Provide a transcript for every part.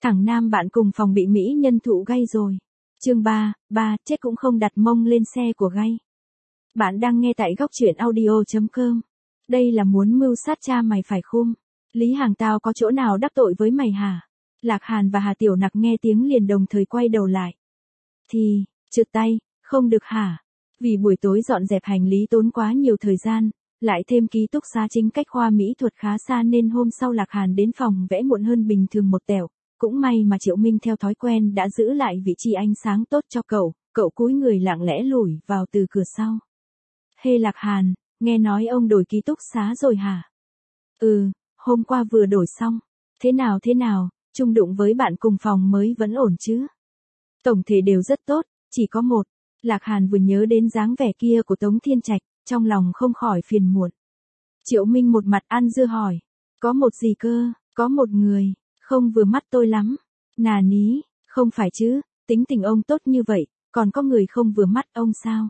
Thằng nam bạn cùng phòng bị mỹ nhân thụ gay rồi. Chương 3, chết cũng không đặt mông lên xe của gay. Bạn đang nghe tại góc truyện audio.com. Đây là muốn mưu sát cha mày phải khum. Lý Hàng tao có chỗ nào đắc tội với mày hả? Lạc Hàn và Hà Tiểu Nặc nghe tiếng liền đồng thời quay đầu lại. Thì, trượt tay, không được hả? Vì buổi tối dọn dẹp hành lý tốn quá nhiều thời gian, lại thêm ký túc xá chính cách khoa mỹ thuật khá xa nên hôm sau Lạc Hàn đến phòng vẽ muộn hơn bình thường một tẹo. Cũng may mà Triệu Minh theo thói quen đã giữ lại vị trí ánh sáng tốt cho cậu cúi người lặng lẽ lủi vào từ cửa sau. Hê Lạc Hàn, nghe nói ông đổi ký túc xá rồi hả? Ừ, hôm qua vừa đổi xong. Thế nào, chung đụng với bạn cùng phòng mới vẫn ổn chứ? Tổng thể đều rất tốt, chỉ có một. Lạc Hàn vừa nhớ đến dáng vẻ kia của Tống Thiên Trạch, trong lòng không khỏi phiền muộn. Triệu Minh một mặt ăn dưa hỏi, có một gì cơ, có một người, không vừa mắt tôi lắm. Nà ní, không phải chứ, tính tình ông tốt như vậy, còn có người không vừa mắt ông sao?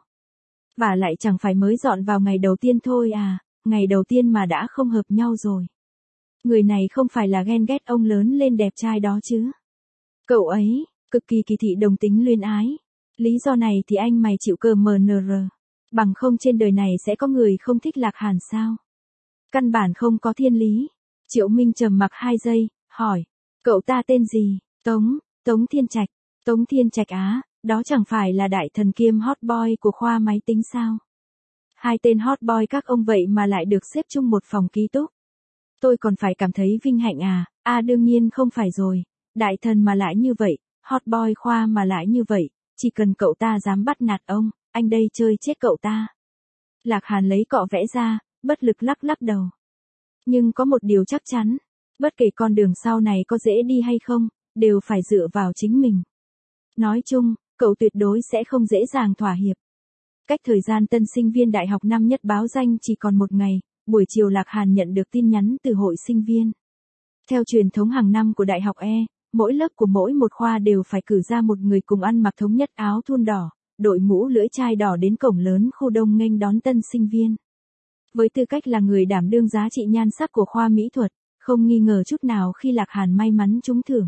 Và lại chẳng phải mới dọn vào ngày đầu tiên thôi à, ngày đầu tiên mà đã không hợp nhau rồi. Người này không phải là ghen ghét ông lớn lên đẹp trai đó chứ. Cậu ấy, cực kỳ kỳ thị đồng tính luyến ái. Lý do này thì anh mày chịu cờ MNR. Bằng không trên đời này sẽ có người không thích Lạc Hàn sao? Căn bản không có thiên lý. Triệu Minh trầm mặc 2 giây, hỏi. Cậu ta tên gì? Tống Thiên Trạch. Tống Thiên Trạch á, đó chẳng phải là đại thần kiêm hot boy của khoa máy tính sao? Hai tên hot boy các ông vậy mà lại được xếp chung một phòng ký túc. Tôi còn phải cảm thấy vinh hạnh à? À đương nhiên không phải rồi. Đại thần mà lại như vậy, hot boy khoa mà lại như vậy, chỉ cần cậu ta dám bắt nạt ông, anh đây chơi chết cậu ta. Lạc Hàn lấy cọ vẽ ra, bất lực lắc đầu. Nhưng có một điều chắc chắn, bất kể con đường sau này có dễ đi hay không, đều phải dựa vào chính mình. Nói chung, cậu tuyệt đối sẽ không dễ dàng thỏa hiệp. Cách thời gian tân sinh viên đại học năm nhất báo danh chỉ còn một ngày, buổi chiều Lạc Hàn nhận được tin nhắn từ hội sinh viên. Theo truyền thống hàng năm của Đại học E, mỗi lớp của mỗi một khoa đều phải cử ra một người cùng ăn mặc thống nhất áo thun đỏ, đội mũ lưỡi chai đỏ đến cổng lớn khu đông nghênh đón tân sinh viên. Với tư cách là người đảm đương giá trị nhan sắc của khoa mỹ thuật, không nghi ngờ chút nào khi Lạc Hàn may mắn trúng thưởng.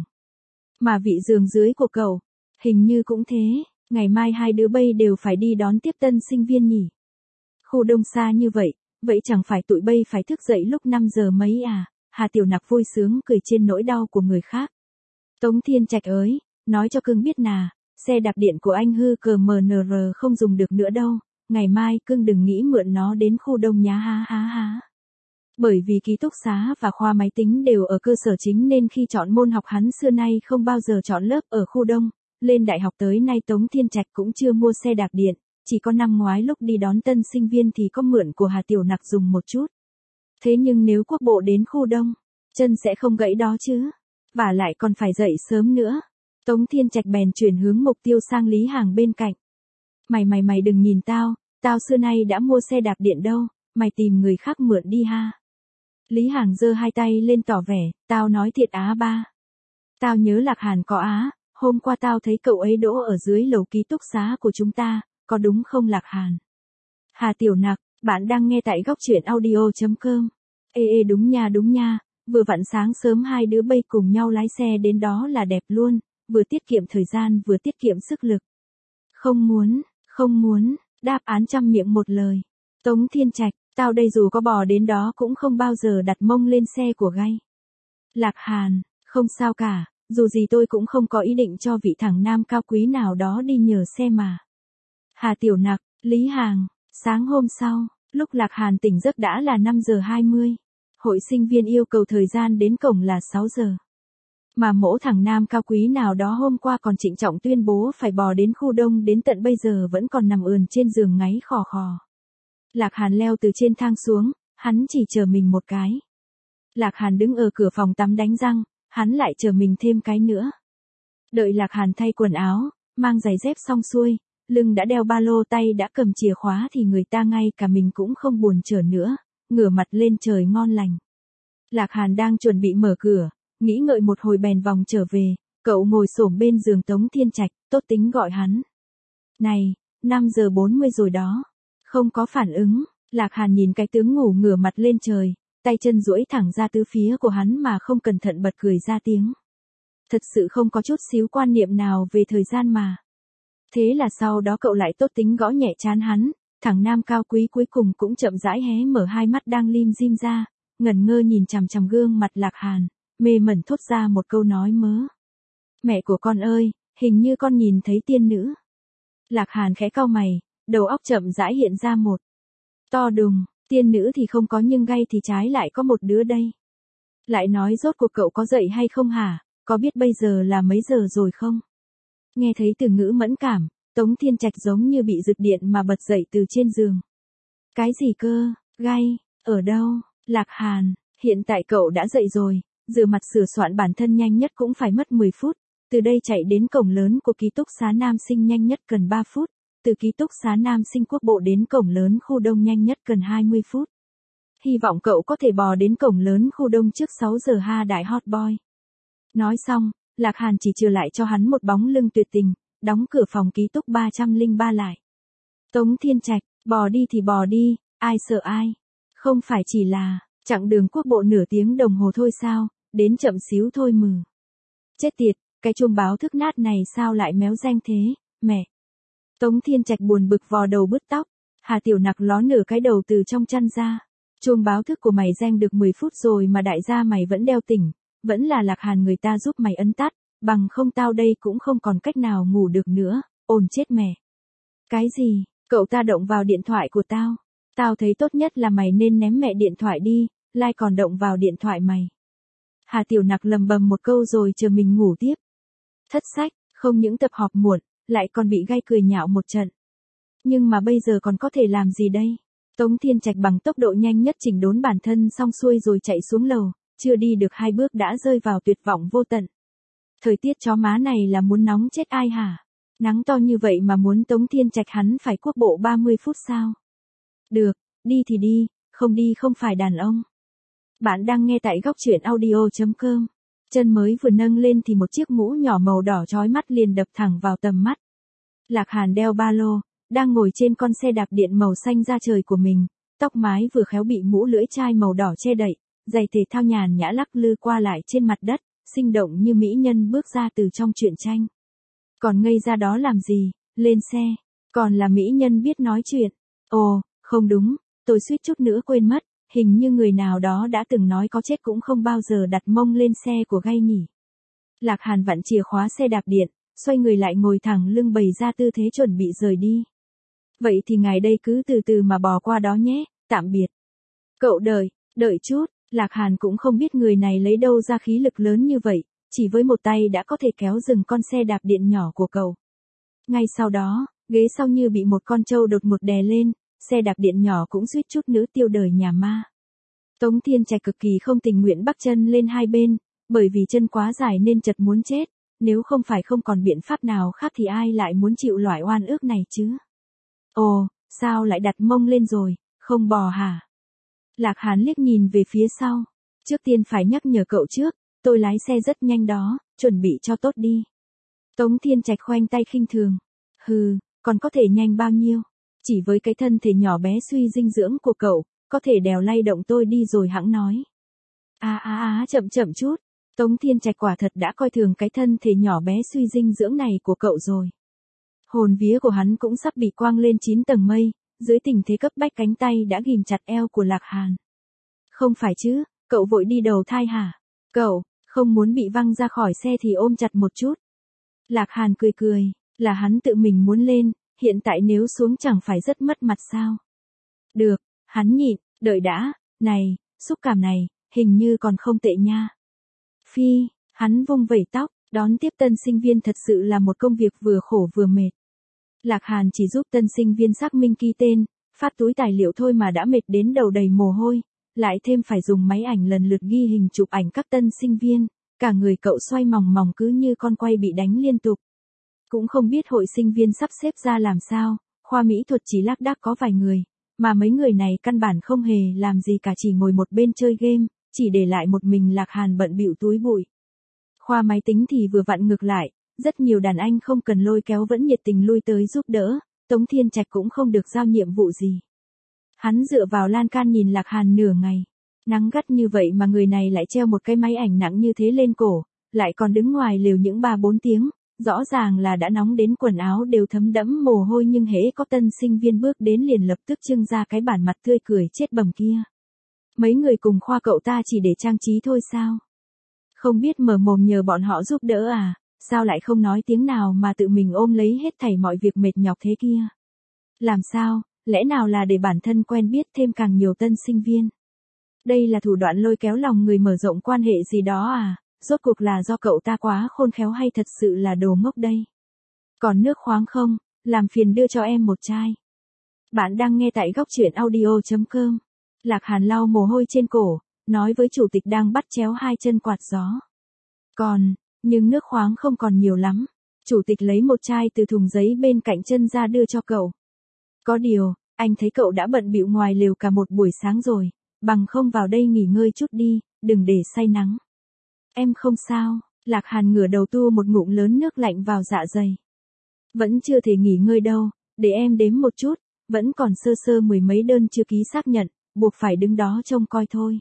Mà vị giường dưới của cậu, hình như cũng thế, ngày mai hai đứa bay đều phải đi đón tiếp tân sinh viên nhỉ. Khu đông xa như vậy, vậy chẳng phải tụi bay phải thức dậy lúc 5 giờ mấy à? Hà Tiểu Nặc vui sướng cười trên nỗi đau của người khác. Tống Thiên Trạch ơi, nói cho cưng biết nà, xe đạp điện của anh hư cờ MNR không dùng được nữa đâu, ngày mai cưng đừng nghĩ mượn nó đến khu đông nhá ha. Bởi vì ký túc xá và khoa máy tính đều ở cơ sở chính nên khi chọn môn học hắn xưa nay không bao giờ chọn lớp ở khu đông, lên đại học tới nay Tống Thiên Trạch cũng chưa mua xe đạp điện, chỉ có năm ngoái lúc đi đón tân sinh viên thì có mượn của Hà Tiểu Nặc dùng một chút. Thế nhưng nếu quốc bộ đến khu đông, chân sẽ không gãy đó chứ, và lại còn phải dậy sớm nữa. Tống Thiên Trạch bèn chuyển hướng mục tiêu sang Lý Hàng bên cạnh. Mày đừng nhìn tao xưa nay đã mua xe đạp điện đâu, mày tìm người khác mượn đi ha. Lý Hàng giơ hai tay lên tỏ vẻ, tao nói thiệt á ba. Tao nhớ Lạc Hàn có á, hôm qua tao thấy cậu ấy đỗ ở dưới lầu ký túc xá của chúng ta, có đúng không Lạc Hàn? Hà Tiểu Nặc, bạn đang nghe tại góc truyện audio.com. Ê đúng nha, vừa vặn sáng sớm hai đứa bay cùng nhau lái xe đến đó là đẹp luôn, vừa tiết kiệm thời gian vừa tiết kiệm sức lực. Không muốn, đáp án trăm miệng một lời. Tống Thiên Trạch, tao đây dù có bò đến đó cũng không bao giờ đặt mông lên xe của gay. Lạc Hàn, không sao cả, dù gì tôi cũng không có ý định cho vị thằng nam cao quý nào đó đi nhờ xe mà. Hà Tiểu Nặc, Lý Hàng, sáng hôm sau, lúc Lạc Hàn tỉnh giấc đã là 5 giờ 20. Hội sinh viên yêu cầu thời gian đến cổng là 6 giờ. Mà mỗ thằng nam cao quý nào đó hôm qua còn trịnh trọng tuyên bố phải bò đến khu đông đến tận bây giờ vẫn còn nằm ườn trên giường ngáy khò khò. Lạc Hàn leo từ trên thang xuống, hắn chỉ chờ mình một cái. Lạc Hàn đứng ở cửa phòng tắm đánh răng, hắn lại chờ mình thêm cái nữa. Đợi Lạc Hàn thay quần áo, mang giày dép xong xuôi, lưng đã đeo ba lô tay đã cầm chìa khóa thì người ta ngay cả mình cũng không buồn chờ nữa, ngửa mặt lên trời ngon lành. Lạc Hàn đang chuẩn bị mở cửa, nghĩ ngợi một hồi bèn vòng trở về, cậu ngồi xổm bên giường Tống Thiên Trạch, tốt tính gọi hắn. Này, 5 giờ 40 rồi đó. Không có phản ứng, Lạc Hàn nhìn cái tướng ngủ ngửa mặt lên trời, tay chân duỗi thẳng ra tứ phía của hắn mà không cẩn thận bật cười ra tiếng. Thật sự không có chút xíu quan niệm nào về thời gian mà. Thế là sau đó cậu lại tốt tính gõ nhẹ trán hắn, thằng nam cao quý cuối cùng cũng chậm rãi hé mở hai mắt đang lim dim ra, ngẩn ngơ nhìn chằm chằm gương mặt Lạc Hàn, mê mẩn thốt ra một câu nói mớ. Mẹ của con ơi, hình như con nhìn thấy tiên nữ. Lạc Hàn khẽ cau mày, đầu óc chậm rãi hiện ra một to đùng, tiên nữ thì không có nhưng gay thì trái lại có một đứa đây. Lại nói rốt cuộc cậu có dậy hay không hả, có biết bây giờ là mấy giờ rồi không? Nghe thấy từ ngữ mẫn cảm, Tống Thiên Trạch giống như bị giật điện mà bật dậy từ trên giường. Cái gì cơ, gay, ở đâu, Lạc Hàn, hiện tại cậu đã dậy rồi, rửa mặt sửa soạn bản thân nhanh nhất cũng phải mất 10 phút, từ đây chạy đến cổng lớn của ký túc xá Nam Sinh nhanh nhất cần 3 phút, từ ký túc xá Nam Sinh Quốc Bộ đến cổng lớn khu Đông nhanh nhất cần 20 phút. Hy vọng cậu có thể bò đến cổng lớn khu Đông trước 6 giờ ha đại hot boy. Nói xong, Lạc Hàn chỉ trừ lại cho hắn một bóng lưng tuyệt tình, đóng cửa phòng ký túc 303 lại. Tống Thiên Trạch, bò đi thì bò đi, ai sợ ai. Không phải chỉ là, chặng đường Quốc Bộ nửa tiếng đồng hồ thôi sao, đến chậm xíu thôi mừ. Chết tiệt, cái chuông báo thức nát này sao lại méo reng thế, mẹ. Tống Thiên Trạch buồn bực vò đầu bứt tóc, Hà Tiểu Nặc ló nửa cái đầu từ trong chăn ra. Chuông báo thức của mày reng được 10 phút rồi mà đại gia mày vẫn đeo tỉnh, vẫn là Lạc Hàn người ta giúp mày ấn tắt, bằng không tao đây cũng không còn cách nào ngủ được nữa, ồn chết mẹ. Cái gì, cậu ta động vào điện thoại của tao, tao thấy tốt nhất là mày nên ném mẹ điện thoại đi, lai còn động vào điện thoại mày. Hà Tiểu Nặc lầm bầm một câu rồi chờ mình ngủ tiếp. Thất sách, không những tập họp muộn, lại còn bị gay cười nhạo một trận. Nhưng mà bây giờ còn có thể làm gì đây? Tống Thiên Trạch bằng tốc độ nhanh nhất chỉnh đốn bản thân xong xuôi rồi chạy xuống lầu, chưa đi được 2 bước đã rơi vào tuyệt vọng vô tận. Thời tiết chó má này là muốn nóng chết ai hả? Nắng to như vậy mà muốn Tống Thiên Trạch hắn phải Quốc Bộ 30 phút sao? Được, đi thì đi, không đi không phải đàn ông. Bạn đang nghe tại góc truyện audio.com. Chân mới vừa nâng lên thì một chiếc mũ nhỏ màu đỏ chói mắt liền đập thẳng vào tầm mắt. Lạc Hàn đeo ba lô, đang ngồi trên con xe đạp điện màu xanh da trời của mình, tóc mái vừa khéo bị mũ lưỡi chai màu đỏ che đậy, giày thể thao nhàn nhã lắc lư qua lại trên mặt đất, sinh động như mỹ nhân bước ra từ trong truyện tranh. Còn ngây ra đó làm gì, lên xe, còn là mỹ nhân biết nói chuyện. Ồ, không đúng, tôi suýt chút nữa quên mất, hình như người nào đó đã từng nói có chết cũng không bao giờ đặt mông lên xe của gay nhỉ. Lạc Hàn vặn chìa khóa xe đạp điện, xoay người lại ngồi thẳng lưng bày ra tư thế chuẩn bị rời đi. Vậy thì ngài đây cứ từ từ mà bò qua đó nhé, tạm biệt. Cậu đợi chút, Lạc Hàn cũng không biết người này lấy đâu ra khí lực lớn như vậy, chỉ với một tay đã có thể kéo dừng con xe đạp điện nhỏ của cậu. Ngay sau đó, ghế sau như bị một con trâu đột ngột đè lên, xe đạp điện nhỏ cũng suýt chút nữa tiêu đời nhà ma. Tống Thiên Trạch cực kỳ không tình nguyện bắc chân lên hai bên, bởi vì chân quá dài nên chật muốn chết, nếu không phải không còn biện pháp nào khác thì ai lại muốn chịu loại oan ước này chứ. Ồ, sao lại đặt mông lên rồi, không bò hả? Lạc Hàn liếc nhìn về phía sau. Trước tiên phải nhắc nhở cậu trước, tôi lái xe rất nhanh đó, chuẩn bị cho tốt đi. Tống Thiên Trạch khoanh tay khinh thường. Hừ, còn có thể nhanh bao nhiêu? Chỉ với cái thân thể nhỏ bé suy dinh dưỡng của cậu, có thể đèo lay động tôi đi rồi hẵng nói. Chậm chút. Tống Thiên Trạch quả thật đã coi thường cái thân thể nhỏ bé suy dinh dưỡng này của cậu rồi. Hồn vía của hắn cũng sắp bị quang lên 9 tầng mây, dưới tình thế cấp bách cánh tay đã ghim chặt eo của Lạc Hàn. Không phải chứ, cậu vội đi đầu thai hả? Cậu, không muốn bị văng ra khỏi xe thì ôm chặt một chút. Lạc Hàn cười, là hắn tự mình muốn lên, hiện tại nếu xuống chẳng phải rất mất mặt sao? Được, hắn nhịn, đợi đã, này, xúc cảm này, hình như còn không tệ nha. Phi, hắn vung vẩy tóc, đón tiếp tân sinh viên thật sự là một công việc vừa khổ vừa mệt. Lạc Hàn chỉ giúp tân sinh viên xác minh ký tên, phát túi tài liệu thôi mà đã mệt đến đầu đầy mồ hôi, lại thêm phải dùng máy ảnh lần lượt ghi hình chụp ảnh các tân sinh viên, cả người cậu xoay mòng mòng cứ như con quay bị đánh liên tục. Cũng không biết hội sinh viên sắp xếp ra làm sao, khoa mỹ thuật chỉ lác đác có vài người, mà mấy người này căn bản không hề làm gì cả, chỉ ngồi một bên chơi game, chỉ để lại một mình Lạc Hàn bận bịu túi bụi. Khoa máy tính thì vừa vặn ngược lại, rất nhiều đàn anh không cần lôi kéo vẫn nhiệt tình lui tới giúp đỡ, Tống Thiên Trạch cũng không được giao nhiệm vụ gì. Hắn dựa vào lan can nhìn Lạc Hàn nửa ngày, nắng gắt như vậy mà người này lại treo một cái máy ảnh nặng như thế lên cổ, lại còn đứng ngoài lều những 3-4 tiếng, rõ ràng là đã nóng đến quần áo đều thấm đẫm mồ hôi, nhưng hễ có tân sinh viên bước đến liền lập tức trưng ra cái bản mặt tươi cười chết bầm kia. Mấy người cùng khoa cậu ta chỉ để trang trí thôi sao? Không biết mở mồm nhờ bọn họ giúp đỡ à, sao lại không nói tiếng nào mà tự mình ôm lấy hết thảy mọi việc mệt nhọc thế kia? Làm sao, lẽ nào là để bản thân quen biết thêm càng nhiều tân sinh viên? Đây là thủ đoạn lôi kéo lòng người mở rộng quan hệ gì đó à? Rốt cuộc là do cậu ta quá khôn khéo hay thật sự là đồ ngốc đây? Còn nước khoáng không? Làm phiền đưa cho em một chai. Bạn đang nghe tại góc truyện audio.com. Lạc Hàn lau mồ hôi trên cổ, nói với chủ tịch đang bắt chéo hai chân quạt gió. Nhưng nước khoáng không còn nhiều lắm. Chủ tịch lấy một chai từ thùng giấy bên cạnh chân ra đưa cho cậu. Có điều, anh thấy cậu đã bận bịu ngoài lều cả một buổi sáng rồi, bằng không vào đây nghỉ ngơi chút đi, đừng để say nắng. Em không sao, Lạc Hàn ngửa đầu tu một ngụm lớn nước lạnh vào dạ dày. Vẫn chưa thể nghỉ ngơi đâu, để em đếm một chút, vẫn còn sơ sơ 10 mấy đơn chưa ký xác nhận, buộc phải đứng đó trông coi thôi.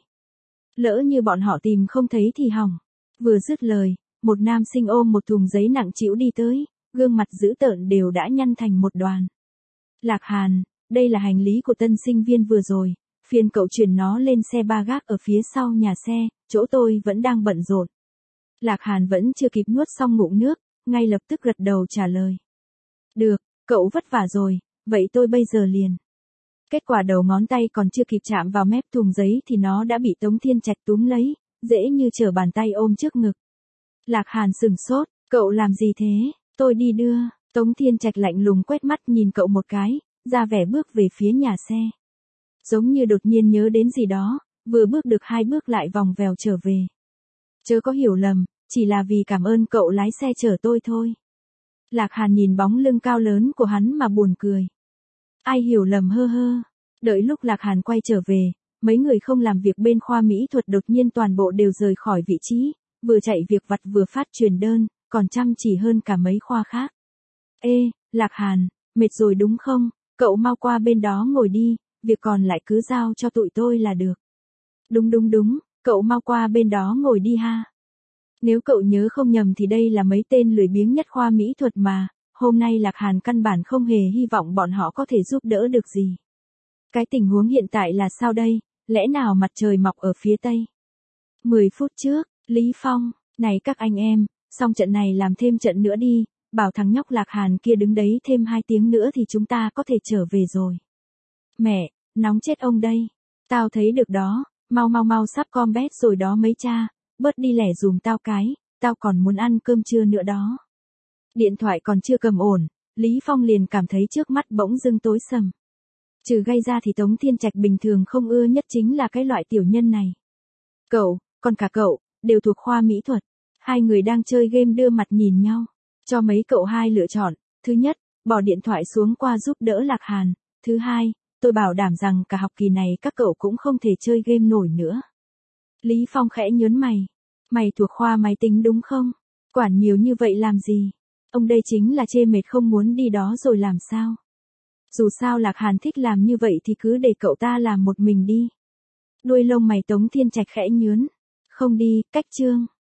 Lỡ như bọn họ tìm không thấy thì hỏng. Vừa dứt lời, một nam sinh ôm một thùng giấy nặng trĩu đi tới, gương mặt dữ tợn đều đã nhăn thành một đoàn. Lạc Hàn, đây là hành lý của tân sinh viên vừa rồi, phiền cậu chuyển nó lên xe ba gác ở phía sau nhà xe, chỗ tôi vẫn đang bận rộn. Lạc Hàn vẫn chưa kịp nuốt xong ngụm nước, ngay lập tức gật đầu trả lời. Được, cậu vất vả rồi, vậy tôi bây giờ liền. Kết quả đầu ngón tay còn chưa kịp chạm vào mép thùng giấy thì nó đã bị Tống Thiên Trạch túm lấy, dễ như trở bàn tay ôm trước ngực. Lạc Hàn sừng sốt, cậu làm gì thế, tôi đi đưa. Tống Thiên Trạch lạnh lùng quét mắt nhìn cậu một cái, ra vẻ bước về phía nhà xe. Giống như đột nhiên nhớ đến gì đó, vừa bước được 2 bước lại vòng vèo trở về. Chớ có hiểu lầm, chỉ là vì cảm ơn cậu lái xe chở tôi thôi. Lạc Hàn nhìn bóng lưng cao lớn của hắn mà buồn cười. Ai hiểu lầm hơ hơ. Đợi lúc Lạc Hàn quay trở về, mấy người không làm việc bên khoa mỹ thuật đột nhiên toàn bộ đều rời khỏi vị trí, vừa chạy việc vặt vừa phát truyền đơn, còn chăm chỉ hơn cả mấy khoa khác. Ê, Lạc Hàn, mệt rồi đúng không? Cậu mau qua bên đó ngồi đi, việc còn lại cứ giao cho tụi tôi là được. Đúng, cậu mau qua bên đó ngồi đi ha. Nếu cậu nhớ không nhầm thì đây là mấy tên lười biếng nhất khoa mỹ thuật mà, hôm nay Lạc Hàn căn bản không hề hy vọng bọn họ có thể giúp đỡ được gì. Cái tình huống hiện tại là sao đây, lẽ nào mặt trời mọc ở phía tây? 10 phút trước, Lý Phong, này các anh em, xong trận này làm thêm trận nữa đi, bảo thằng nhóc Lạc Hàn kia đứng đấy thêm 2 tiếng nữa thì chúng ta có thể trở về rồi. Mẹ, nóng chết ông đây. Tao thấy được đó, mau sắp combat rồi đó mấy cha, bớt đi lẻ dùm tao cái, tao còn muốn ăn cơm trưa nữa đó. Điện thoại còn chưa cầm ổn, Lý Phong liền cảm thấy trước mắt bỗng dưng tối sầm. Trừ gây ra thì Tống Thiên Trạch bình thường không ưa nhất chính là cái loại tiểu nhân này. Cậu, còn cả cậu, đều thuộc khoa mỹ thuật. Hai người đang chơi game đưa mặt nhìn nhau. Cho mấy cậu hai lựa chọn. Thứ nhất, bỏ điện thoại xuống qua giúp đỡ Lạc Hàn. Thứ hai, tôi bảo đảm rằng cả học kỳ này các cậu cũng không thể chơi game nổi nữa. Lý Phong khẽ nhớn mày. Mày thuộc khoa máy tính đúng không? Quản nhiều như vậy làm gì? Ông đây chính là chê mệt không muốn đi đó rồi làm sao? Dù sao Lạc Hàn thích làm như vậy thì cứ để cậu ta làm một mình đi. Đuôi lông mày Tống Thiên Trạch khẽ nhướn. Không đi, cách chương.